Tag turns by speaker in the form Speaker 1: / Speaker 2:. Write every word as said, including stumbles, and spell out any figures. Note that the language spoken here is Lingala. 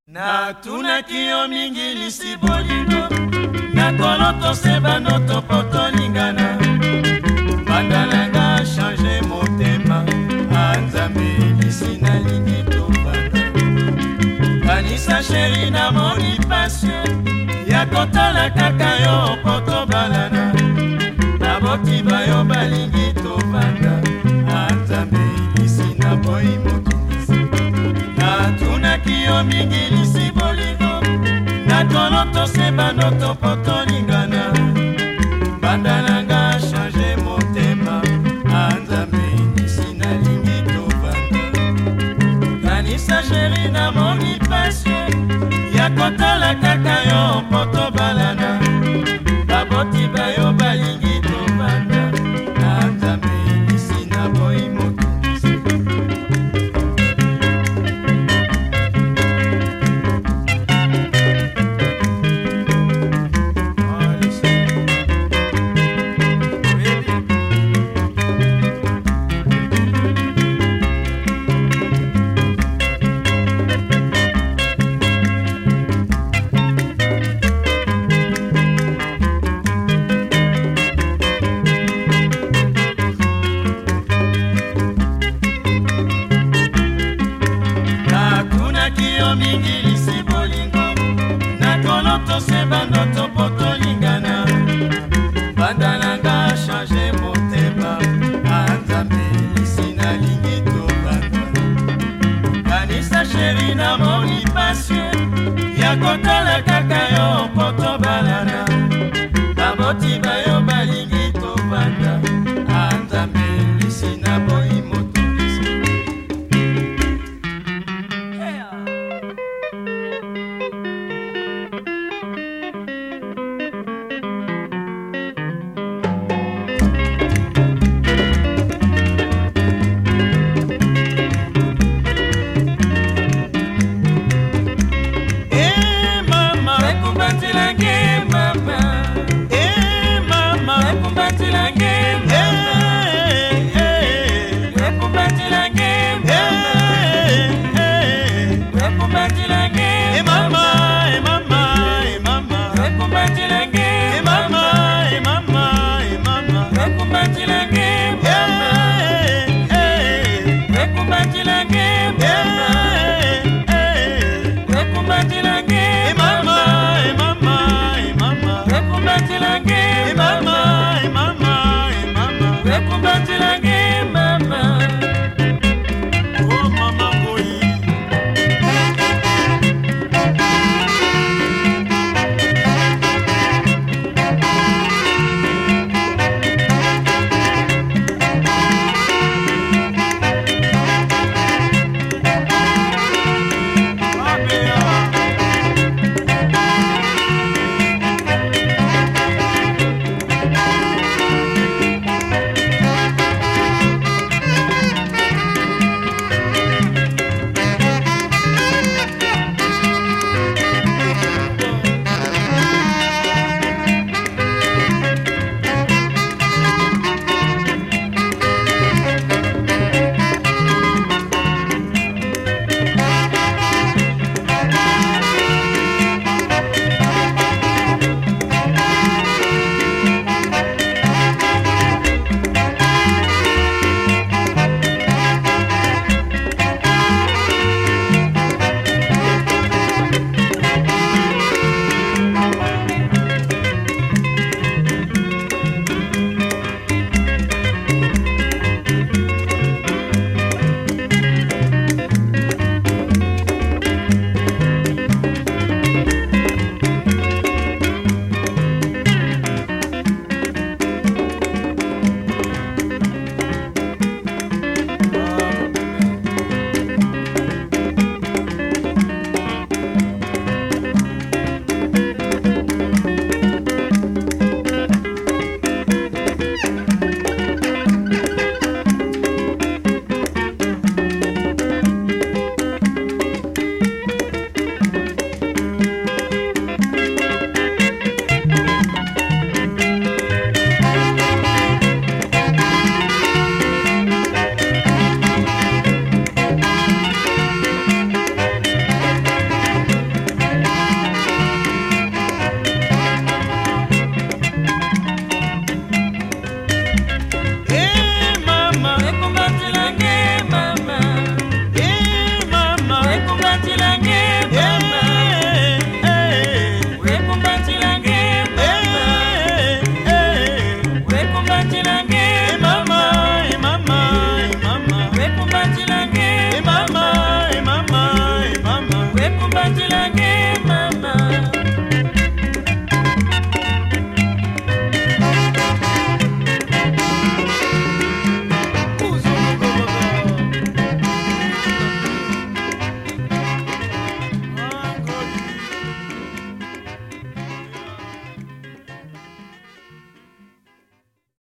Speaker 1: Na tunaki yo mingi lisi bolingo na koloto se banoto potolingana bandalanga change motema anzambe lisi na lingi topata kanisa sheri na moni passion ya kotala kaka yo potobalana na botiba yo balingi topata anzambe lisi na boyi mokilisi na tunaki yo mingi lisi bolingo na koloto se banoto potolingana bandalanga change motema anzambe lisi na lingi topata kanisa sheri na moni passion ya kotala kaka yo potobalana baboti bayo balingi topata anzambe lisi na boyi mokilisi mingi lisi bolingo na koloto se banoto potolingana bandalanga change motema anzambe lisi na lingi topata kanisa sheri na moni passion ya kotala kaka yo potobalana baboti bayo balingi topata anzambe lisi na boyi mokilisi. Mama